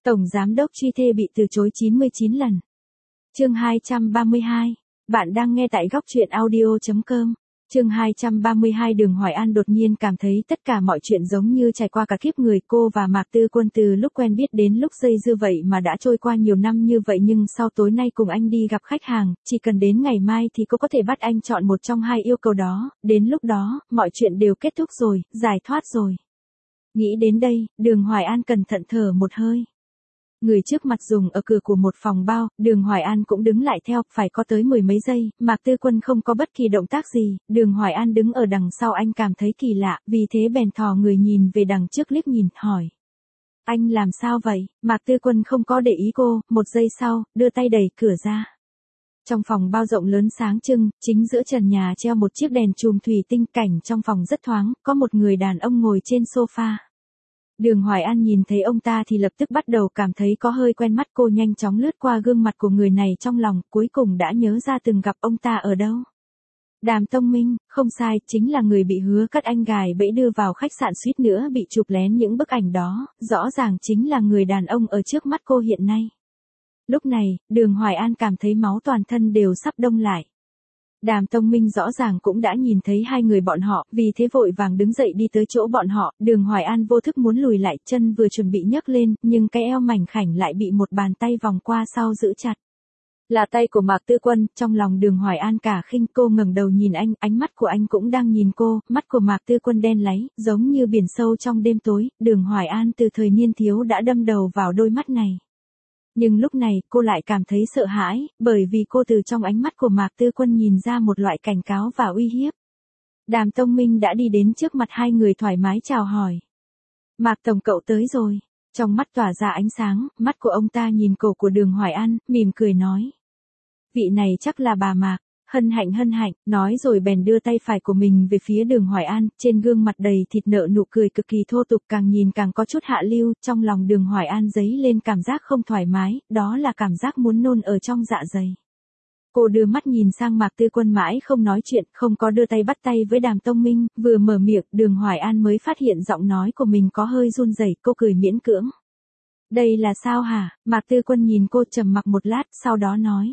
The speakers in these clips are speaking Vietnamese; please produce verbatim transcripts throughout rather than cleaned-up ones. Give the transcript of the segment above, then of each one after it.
Tổng giám đốc truy thê bị từ chối chín mươi chín lần. Chương hai trăm ba mươi hai. Bạn đang nghe tại góc truyện audio chấm com. Chương hai trăm ba mươi hai. Đường Hoài An đột nhiên cảm thấy tất cả mọi chuyện giống như trải qua cả kiếp người. Cô và Mạc Tư Quân từ lúc quen biết đến lúc dây dưa vậy mà đã trôi qua nhiều năm như vậy, nhưng sau tối nay cùng anh đi gặp khách hàng, chỉ cần đến ngày mai thì cô có thể bắt anh chọn một trong hai yêu cầu đó, đến lúc đó, mọi chuyện đều kết thúc rồi, giải thoát rồi. Nghĩ đến đây, Đường Hoài An cẩn thận thở một hơi. Người trước mặt dùng ở cửa của một phòng bao, Đường Hoài An cũng đứng lại theo, phải có tới mười mấy giây, Mạc Tư Quân không có bất kỳ động tác gì, Đường Hoài An đứng ở đằng sau anh cảm thấy kỳ lạ, vì thế bèn thò người nhìn về đằng trước liếc nhìn, hỏi. Anh làm sao vậy? Mạc Tư Quân không có để ý cô, một giây sau, đưa tay đẩy cửa ra. Trong phòng bao rộng lớn sáng trưng, chính giữa trần nhà treo một chiếc đèn chùm thủy tinh, cảnh trong phòng rất thoáng, có một người đàn ông ngồi trên sofa. Đường Hoài An nhìn thấy ông ta thì lập tức bắt đầu cảm thấy có hơi quen mắt, cô nhanh chóng lướt qua gương mặt của người này trong lòng, cuối cùng đã nhớ ra từng gặp ông ta ở đâu. Đàm Tông Minh, không sai, chính là người bị Hứa Cát Anh gài bẫy đưa vào khách sạn suýt nữa bị chụp lén những bức ảnh đó, rõ ràng chính là người đàn ông ở trước mắt cô hiện nay. Lúc này, Đường Hoài An cảm thấy máu toàn thân đều sắp đông lại. Đàm Tông Minh rõ ràng cũng đã nhìn thấy hai người bọn họ, vì thế vội vàng đứng dậy đi tới chỗ bọn họ, Đường Hoài An vô thức muốn lùi lại, chân vừa chuẩn bị nhấc lên, nhưng cái eo mảnh khảnh lại bị một bàn tay vòng qua sau giữ chặt. Là tay của Mạc Tư Quân, trong lòng Đường Hoài An cả khinh, cô ngẩng đầu nhìn anh, ánh mắt của anh cũng đang nhìn cô, mắt của Mạc Tư Quân đen láy, giống như biển sâu trong đêm tối, Đường Hoài An từ thời niên thiếu đã đâm đầu vào đôi mắt này. Nhưng lúc này, cô lại cảm thấy sợ hãi, bởi vì cô từ trong ánh mắt của Mạc Tư Quân nhìn ra một loại cảnh cáo và uy hiếp. Đàm Tông Minh đã đi đến trước mặt hai người thoải mái chào hỏi. Mạc Tổng cậu tới rồi. Trong mắt tỏa ra ánh sáng, mắt của ông ta nhìn cổ của Đường Hoài An, mỉm cười nói. Vị này chắc là bà Mạc. Hân hạnh hân hạnh, nói rồi bèn đưa tay phải của mình về phía Đường Hoài An, trên gương mặt đầy thịt nợ nụ cười cực kỳ thô tục, càng nhìn càng có chút hạ lưu, trong lòng Đường Hoài An dấy lên cảm giác không thoải mái, đó là cảm giác muốn nôn ở trong dạ dày. Cô đưa mắt nhìn sang Mạc Tư Quân mãi không nói chuyện, không có đưa tay bắt tay với Đàm Tông Minh, vừa mở miệng, Đường Hoài An mới phát hiện giọng nói của mình có hơi run rẩy, cô cười miễn cưỡng. Đây là sao hả? Mạc Tư Quân nhìn cô trầm mặc một lát, sau đó nói.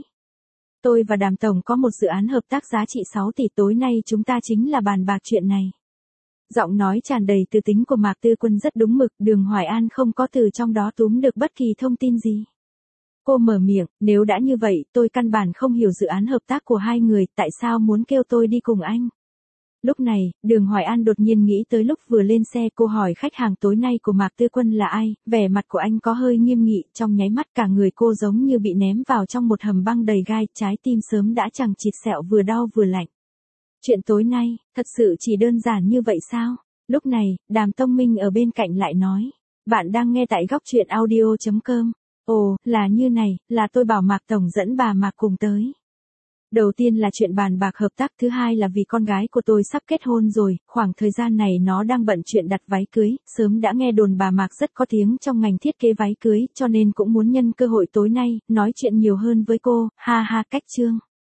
Tôi và Đàm Tổng có một dự án hợp tác giá trị sáu tỷ, tối nay chúng ta chính là bàn bạc chuyện này. Giọng nói tràn đầy tư tính của Mạc Tư Quân rất đúng mực, Đường Hoài An không có từ trong đó túm được bất kỳ thông tin gì. Cô mở miệng, nếu đã như vậy, tôi căn bản không hiểu dự án hợp tác của hai người, tại sao muốn kêu tôi đi cùng anh? Lúc này, Đường Hoài An đột nhiên nghĩ tới lúc vừa lên xe, cô hỏi khách hàng tối nay của Mạc Tư Quân là ai, vẻ mặt của anh có hơi nghiêm nghị, trong nháy mắt cả người cô giống như bị ném vào trong một hầm băng đầy gai, trái tim sớm đã chằng chịt sẹo, vừa đau vừa lạnh. Chuyện tối nay, thật sự chỉ đơn giản như vậy sao? Lúc này, Đàm Tông Minh ở bên cạnh lại nói, bạn đang nghe tại góc truyện audio chấm com. Ồ, là như này, là tôi bảo Mạc Tổng dẫn bà Mạc cùng tới. Đầu tiên là chuyện bàn bạc hợp tác, thứ hai là vì con gái của tôi sắp kết hôn rồi, khoảng thời gian này nó đang bận chuyện đặt váy cưới, sớm đã nghe đồn bà Mạc rất có tiếng trong ngành thiết kế váy cưới, cho nên cũng muốn nhân cơ hội tối nay, nói chuyện nhiều hơn với cô, ha ha cách trương.